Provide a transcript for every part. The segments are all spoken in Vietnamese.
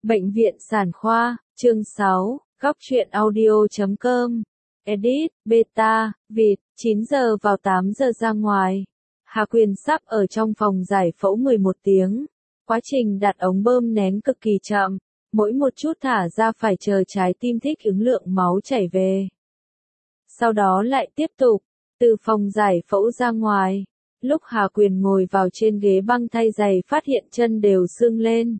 Bệnh viện Sản khoa, chương 6, góc truyện audio.com. Edit, beta, vịt, 9 giờ vào 8 giờ ra ngoài. Hà Quyền sắp ở trong phòng giải phẫu 11 tiếng. Quá trình đặt ống bơm nén cực kỳ chậm, mỗi một chút thả ra phải chờ trái tim thích ứng lượng máu chảy về. Sau đó lại tiếp tục, từ phòng giải phẫu ra ngoài. Lúc Hà Quyền ngồi vào trên ghế băng thay giày phát hiện chân đều sưng lên.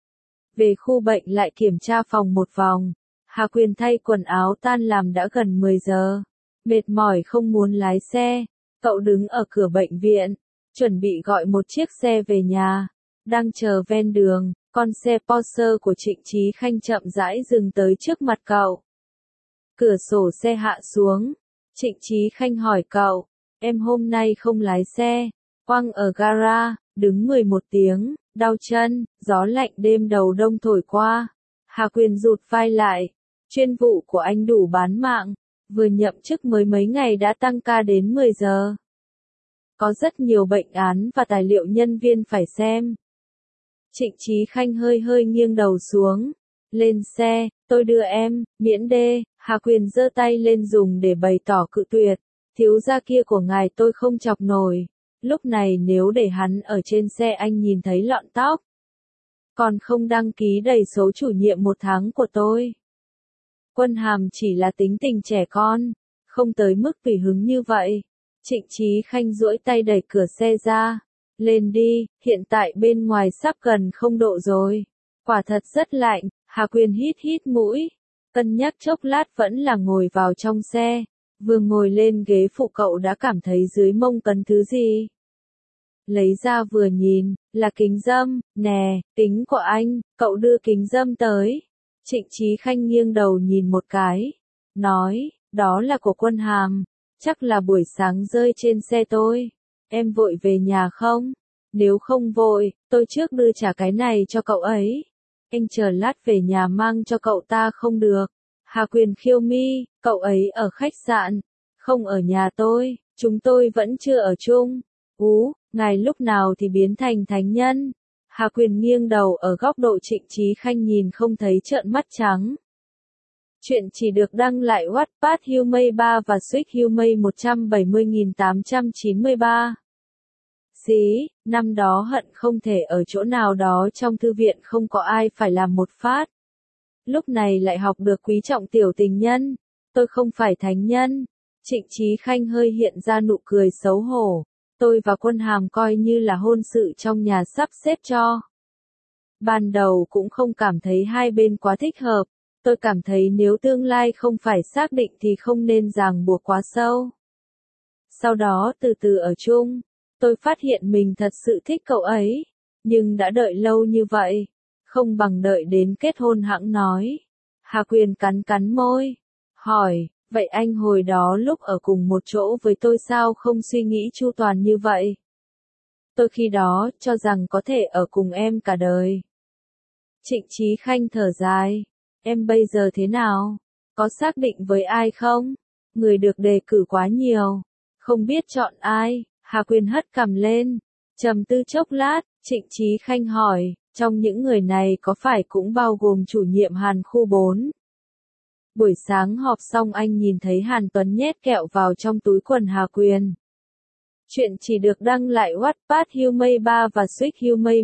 Về khu bệnh lại kiểm tra phòng một vòng. Hà Quyền thay quần áo tan làm đã gần 10 giờ. Mệt mỏi không muốn lái xe. Cậu đứng ở cửa bệnh viện, chuẩn bị gọi một chiếc xe về nhà. Đang chờ ven đường, con xe Porsche của Trịnh Chí Khanh chậm rãi dừng tới trước mặt cậu. Cửa sổ xe hạ xuống. Trịnh Chí Khanh hỏi cậu, em hôm nay không lái xe, quăng ở gara, đứng 11 tiếng, đau chân, gió lạnh đêm đầu đông thổi qua. Hà Quyền rụt vai lại, chuyên vụ của anh đủ bán mạng, vừa nhậm chức mới mấy ngày đã tăng ca đến 10 giờ. Có rất nhiều bệnh án và tài liệu nhân viên phải xem. Trịnh Chí Khanh hơi nghiêng đầu xuống, lên xe, tôi đưa em, miễn đê. Hà Quyền giơ tay lên dùng để bày tỏ cự tuyệt, thiếu gia kia của ngài tôi không chọc nổi. Lúc này nếu để hắn ở trên xe anh nhìn thấy lọn tóc. Còn không đăng ký đầy số chủ nhiệm 1 tháng của tôi. Quân Hàm chỉ là tính tình trẻ con, không tới mức tùy hứng như vậy. Trịnh Chí Khanh duỗi tay đẩy cửa xe ra. Lên đi, hiện tại bên ngoài sắp gần 0 độ rồi. Quả thật rất lạnh. Hà Quyền hít mũi. Cân nhắc chốc lát vẫn là ngồi vào trong xe. Vừa ngồi lên ghế phụ cậu đã cảm thấy dưới mông cấn thứ gì. Lấy ra vừa nhìn, là kính râm, nè, kính của anh, cậu đưa kính râm tới. Trịnh Chí Khanh nghiêng đầu nhìn một cái, nói, đó là của Quân Hàm, chắc là buổi sáng rơi trên xe tôi. Em vội về nhà không? Nếu không vội, tôi trước đưa trả cái này cho cậu ấy. Anh chờ lát về nhà mang cho cậu ta không được. Hà Quyền khiêu mi, cậu ấy ở khách sạn, không ở nhà tôi, chúng tôi vẫn chưa ở chung. Ngài lúc nào thì biến thành thánh nhân? Hà Quyền nghiêng đầu ở góc độ Trịnh Chí Khanh nhìn không thấy trợn mắt trắng. Chuyện chỉ được đăng lại Wattpad Humay 3 và Switch Humay 170.893. Dí, năm đó hận không thể ở chỗ nào đó trong thư viện không có ai phải làm một phát. Lúc này lại học được quý trọng tiểu tình nhân. Tôi không phải thánh nhân. Trịnh Chí Khanh hơi hiện ra nụ cười xấu hổ. Tôi và Quân Hàm coi như là hôn sự trong nhà sắp xếp cho. Ban đầu cũng không cảm thấy hai bên quá thích hợp. Tôi cảm thấy nếu tương lai không phải xác định thì không nên ràng buộc quá sâu. Sau đó từ từ ở chung, tôi phát hiện mình thật sự thích cậu ấy. Nhưng đã đợi lâu như vậy, không bằng đợi đến kết hôn hẵng nói. Hà Quyền cắn môi, hỏi, vậy anh hồi đó lúc ở cùng một chỗ với tôi sao không suy nghĩ chu toàn như vậy? Tôi khi đó cho rằng có thể ở cùng em cả đời. Trịnh Chí Khanh thở dài, em bây giờ thế nào? Có xác định với ai không? Người được đề cử quá nhiều, không biết chọn ai. Hà Quyền hất cằm lên, trầm tư chốc lát, Trịnh Chí Khanh hỏi, trong những người này có phải cũng bao gồm chủ nhiệm Hàn khu 4? Buổi sáng họp xong anh nhìn thấy Hàn Tuấn nhét kẹo vào trong túi quần Hà Quyền. Chuyện chỉ được đăng lại Wattpad Humay 3 và Switch Humay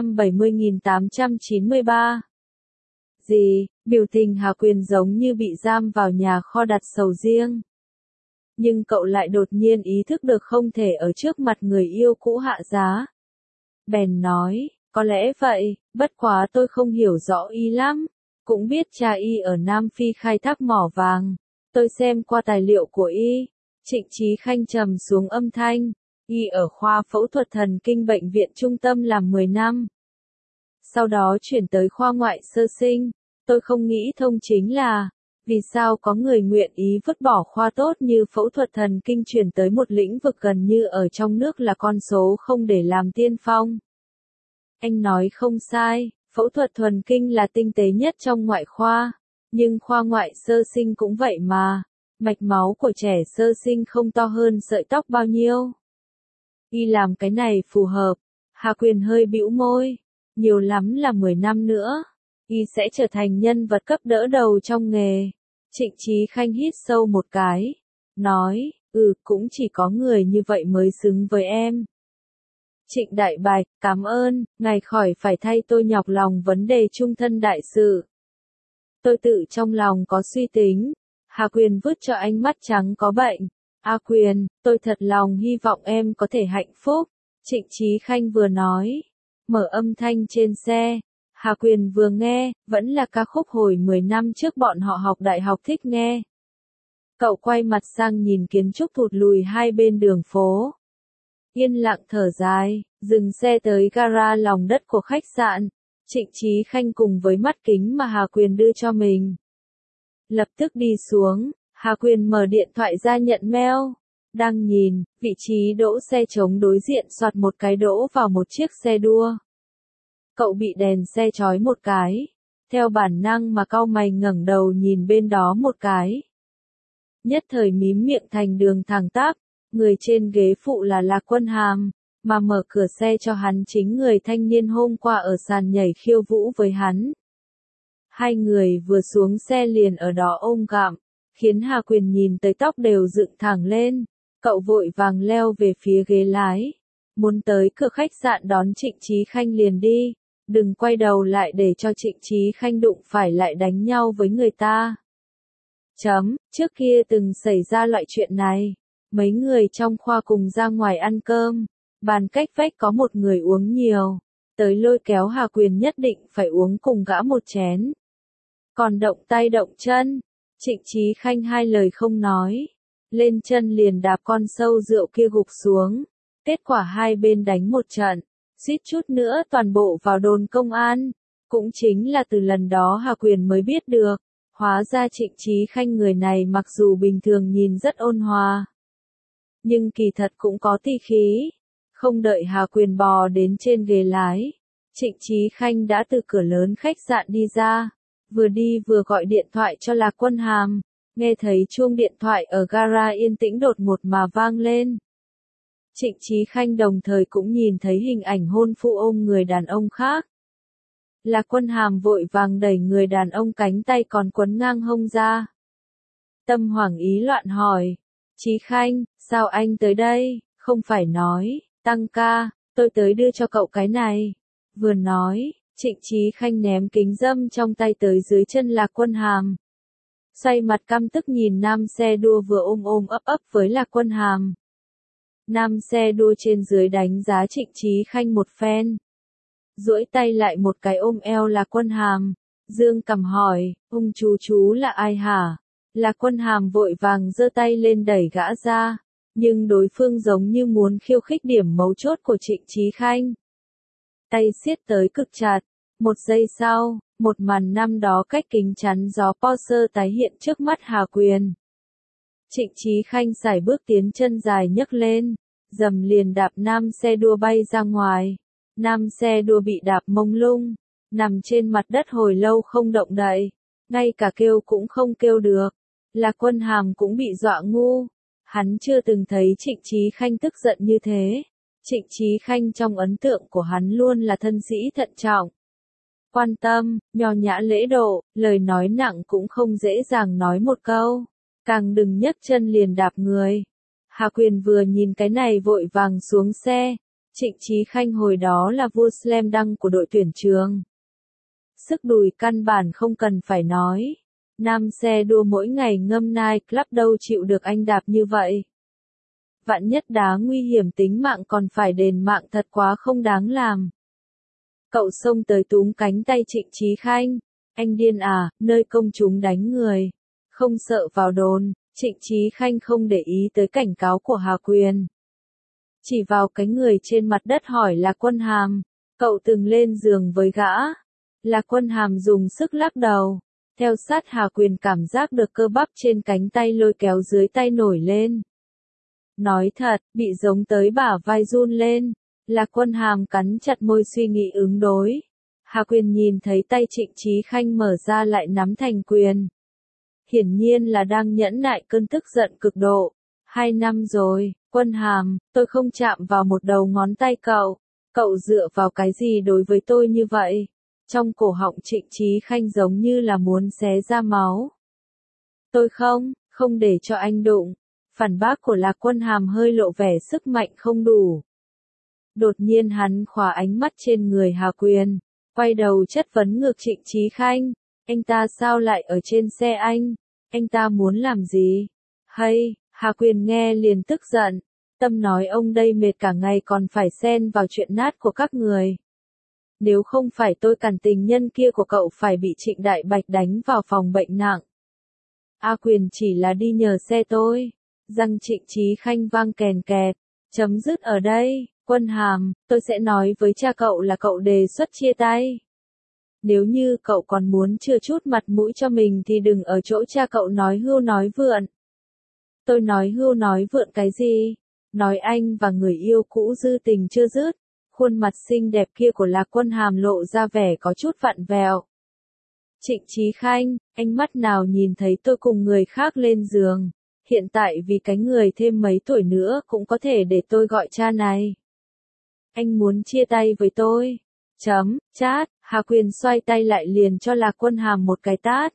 170.893. Gì, biểu tình Hà Quyền giống như bị giam vào nhà kho đặt sầu riêng. Nhưng cậu lại đột nhiên ý thức được không thể ở trước mặt người yêu cũ hạ giá. Bèn nói, có lẽ vậy, bất quá tôi không hiểu rõ y lắm. Cũng biết cha y ở Nam Phi khai thác mỏ vàng. Tôi xem qua tài liệu của y. Trịnh Chí Khanh trầm xuống âm thanh. Y ở khoa phẫu thuật thần kinh bệnh viện trung tâm làm 10 năm. Sau đó chuyển tới khoa ngoại sơ sinh. Tôi không nghĩ thông chính là, vì sao có người nguyện ý vứt bỏ khoa tốt như phẫu thuật thần kinh chuyển tới một lĩnh vực gần như ở trong nước là con số không để làm tiên phong. Anh nói không sai. Phẫu thuật thuần kinh là tinh tế nhất trong ngoại khoa, nhưng khoa ngoại sơ sinh cũng vậy mà, mạch máu của trẻ sơ sinh không to hơn sợi tóc bao nhiêu. Y làm cái này phù hợp. Hà Quyền hơi bĩu môi, nhiều lắm là 10 năm nữa. Y sẽ trở thành nhân vật cấp đỡ đầu trong nghề. Trịnh Chí Khanh hít sâu một cái. Nói, cũng chỉ có người như vậy mới xứng với em. Trịnh Đại Bạch, cảm ơn, ngài khỏi phải thay tôi nhọc lòng vấn đề chung thân đại sự. Tôi tự trong lòng có suy tính. Hà Quyền vứt cho ánh mắt trắng có bệnh. A Quyền, tôi thật lòng hy vọng em có thể hạnh phúc. Trịnh Chí Khanh vừa nói. Mở âm thanh trên xe. Hà Quyền vừa nghe, vẫn là ca khúc hồi 10 năm trước bọn họ học đại học thích nghe. Cậu quay mặt sang nhìn kiến trúc thụt lùi hai bên đường phố. Yên lặng thở dài, dừng xe tới gara lòng đất của khách sạn. Trịnh Chí Khanh cùng với mắt kính mà Hà Quyền đưa cho mình. Lập tức đi xuống, Hà Quyền mở điện thoại ra nhận mail. Đang nhìn, vị trí đỗ xe trống đối diện soạt một cái đỗ vào một chiếc xe đua. Cậu bị đèn xe chói một cái. Theo bản năng mà cau mày ngẩng đầu nhìn bên đó một cái. Nhất thời mím miệng thành đường thẳng tắp. Người trên ghế phụ là Lạc Quân Hàm, mà mở cửa xe cho hắn chính người thanh niên hôm qua ở sàn nhảy khiêu vũ với hắn. Hai người vừa xuống xe liền ở đó ôm gặm, khiến Hà Quyền nhìn tới tóc đều dựng thẳng lên. Cậu vội vàng leo về phía ghế lái. Muốn tới cửa khách sạn đón Trịnh Chí Khanh liền đi, đừng quay đầu lại để cho Trịnh Chí Khanh đụng phải lại đánh nhau với người ta. Trước kia từng xảy ra loại chuyện này. Mấy người trong khoa cùng ra ngoài ăn cơm, bàn cách vách có một người uống nhiều, tới lôi kéo Hà Quyền nhất định phải uống cùng gã một chén. Còn động tay động chân, Trịnh Chí Khanh hai lời không nói, lên chân liền đạp con sâu rượu kia gục xuống, kết quả hai bên đánh một trận, suýt chút nữa toàn bộ vào đồn công an, cũng chính là từ lần đó Hà Quyền mới biết được, hóa ra Trịnh Chí Khanh người này mặc dù bình thường nhìn rất ôn hòa, nhưng kỳ thật cũng có tỉ khí. Không đợi Hà Quyền bò đến trên ghế lái, Trịnh Chí Khanh đã từ cửa lớn khách sạn đi ra, vừa đi vừa gọi điện thoại cho Lạc Quân Hàm, nghe thấy chuông điện thoại ở gara yên tĩnh đột ngột mà vang lên. Trịnh Chí Khanh đồng thời cũng nhìn thấy hình ảnh hôn phu ôm người đàn ông khác. Lạc Quân Hàm vội vàng đẩy người đàn ông cánh tay còn quấn ngang hông ra. Tâm hoảng ý loạn hỏi. Chí Khanh, sao anh tới đây, không phải nói, tăng ca, tôi tới đưa cho cậu cái này. Vừa nói, Trịnh Chí Khanh ném kính râm trong tay tới dưới chân Lạc Quân Hàm. Xoay mặt căm tức nhìn nam xe đua vừa ôm ấp với Lạc Quân Hàm. Nam xe đua trên dưới đánh giá Trịnh Chí Khanh một phen. Duỗi tay lại một cái ôm eo Lạc Quân Hàm. Dương cằm hỏi, ông chú là ai hả? Lạc Quân Hàm vội vàng giơ tay lên đẩy gã ra, nhưng đối phương giống như muốn khiêu khích điểm mấu chốt của Trịnh Chí Khanh. Tay siết tới cực chặt, một giây sau, một màn năm đó cách kính chắn gió Porsche tái hiện trước mắt Hà Quyền. Trịnh Chí Khanh sải bước tiến chân dài nhấc lên, dầm liền đạp nam xe đua bay ra ngoài. Nam xe đua bị đạp mông lung, nằm trên mặt đất hồi lâu không động đậy, ngay cả kêu cũng không kêu được. Lạc Quân Hàm cũng bị dọa ngu, hắn chưa từng thấy Trịnh Chí Khanh tức giận như thế. Trịnh Chí Khanh trong ấn tượng của hắn luôn là thân sĩ thận trọng, quan tâm, nho nhã lễ độ, lời nói nặng cũng không dễ dàng nói một câu, càng đừng nhấc chân liền đạp người. Hà Quyền vừa nhìn cái này vội vàng xuống xe. Trịnh Chí Khanh hồi đó là vua slam dunk của đội tuyển trường. Sức đùi căn bản không cần phải nói. Nam xe đua mỗi ngày ngâm night club đâu chịu được anh đạp như vậy. Vạn nhất đá nguy hiểm tính mạng còn phải đền mạng thật quá không đáng làm. Cậu xông tới túm cánh tay Trịnh Chí Khanh. Anh điên à, nơi công chúng đánh người. Không sợ vào đồn, Trịnh Chí Khanh không để ý tới cảnh cáo của Hà Quyền. Chỉ vào cái người trên mặt đất hỏi Lạc Quân Hàm, cậu từng lên giường với gã. Lạc Quân Hàm dùng sức lắc đầu. Theo sát Hà Quyền cảm giác được cơ bắp trên cánh tay lôi kéo dưới tay nổi lên. Nói thật, bị giống tới bả vai run lên. Lạc Quân Hàm cắn chặt môi suy nghĩ ứng đối. Hà Quyền nhìn thấy tay Trịnh Chí Khanh mở ra lại nắm thành quyền. Hiển nhiên là đang nhẫn nại cơn tức giận cực độ. 2 năm rồi, Quân Hàm, tôi không chạm vào một đầu ngón tay cậu. Cậu dựa vào cái gì đối với tôi như vậy? Trong cổ họng Trịnh Chí Khanh giống như là muốn xé ra máu. Tôi không để cho anh đụng. Phản bác của Lạc Quân Hàm hơi lộ vẻ sức mạnh không đủ. Đột nhiên hắn khóa ánh mắt trên người Hà Quyền, quay đầu chất vấn ngược Trịnh Chí Khanh. Anh ta sao lại ở trên xe anh? Anh ta muốn làm gì? Hay, Hà Quyền nghe liền tức giận. Tâm nói ông đây mệt cả ngày còn phải xen vào chuyện nát của các người. Nếu không phải tôi cản tình nhân kia của cậu phải bị Trịnh Đại Bạch đánh vào phòng bệnh nặng. A Quyền chỉ là đi nhờ xe tôi. Răng Trịnh Chí Khanh vang kèn kẹt. Chấm dứt ở đây, Quân Hàm, tôi sẽ nói với cha cậu là cậu đề xuất chia tay. Nếu như cậu còn muốn chừa chút mặt mũi cho mình thì đừng ở chỗ cha cậu nói hưu nói vượn. Tôi nói hưu nói vượn cái gì? Nói anh và người yêu cũ dư tình chưa dứt. Khuôn mặt xinh đẹp kia của Lạc Quân Hàm lộ ra vẻ có chút vặn vẹo. Trịnh Chí Khanh, ánh mắt nào nhìn thấy tôi cùng người khác lên giường. Hiện tại vì cái người thêm mấy tuổi nữa cũng có thể để tôi gọi cha này. Anh muốn chia tay với tôi. Chát, Hà Quyền xoay tay lại liền cho Lạc Quân Hàm một cái tát.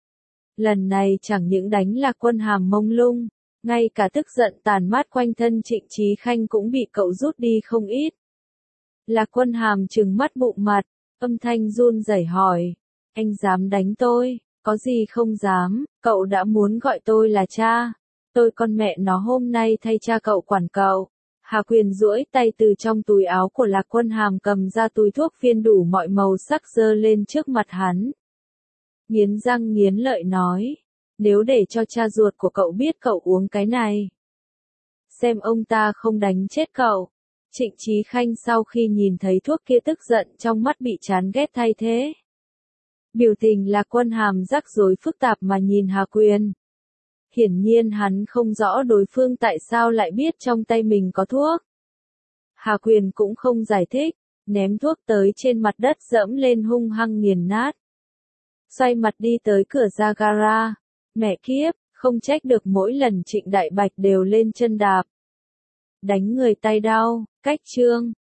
Lần này chẳng những đánh Lạc Quân Hàm mông lung, ngay cả tức giận tàn mát quanh thân Trịnh Chí Khanh cũng bị cậu rút đi không ít. Lạc Quân Hàm trừng mắt bụng mặt, âm thanh run rẩy hỏi. Anh dám đánh tôi? Có gì không dám, cậu đã muốn gọi tôi là cha. Tôi con mẹ nó hôm nay thay cha cậu quản cậu. Hà Quyền duỗi tay từ trong túi áo của Lạc Quân Hàm cầm ra túi thuốc viên đủ mọi màu sắc giơ lên trước mặt hắn. Nghiến răng nghiến lợi nói. Nếu để cho cha ruột của cậu biết cậu uống cái này. Xem ông ta không đánh chết cậu. Trịnh Chí Khanh sau khi nhìn thấy thuốc kia tức giận trong mắt bị chán ghét thay thế. Biểu tình Lạc Quân Hàm rắc rối phức tạp mà nhìn Hà Quyền. Hiển nhiên hắn không rõ đối phương tại sao lại biết trong tay mình có thuốc. Hà Quyền cũng không giải thích, ném thuốc tới trên mặt đất dẫm lên hung hăng nghiền nát. Xoay mặt đi tới cửa ra gara. Mẹ kiếp, không trách được mỗi lần Trịnh Đại Bạch đều lên chân đạp. Đánh người tay đau, cách chương.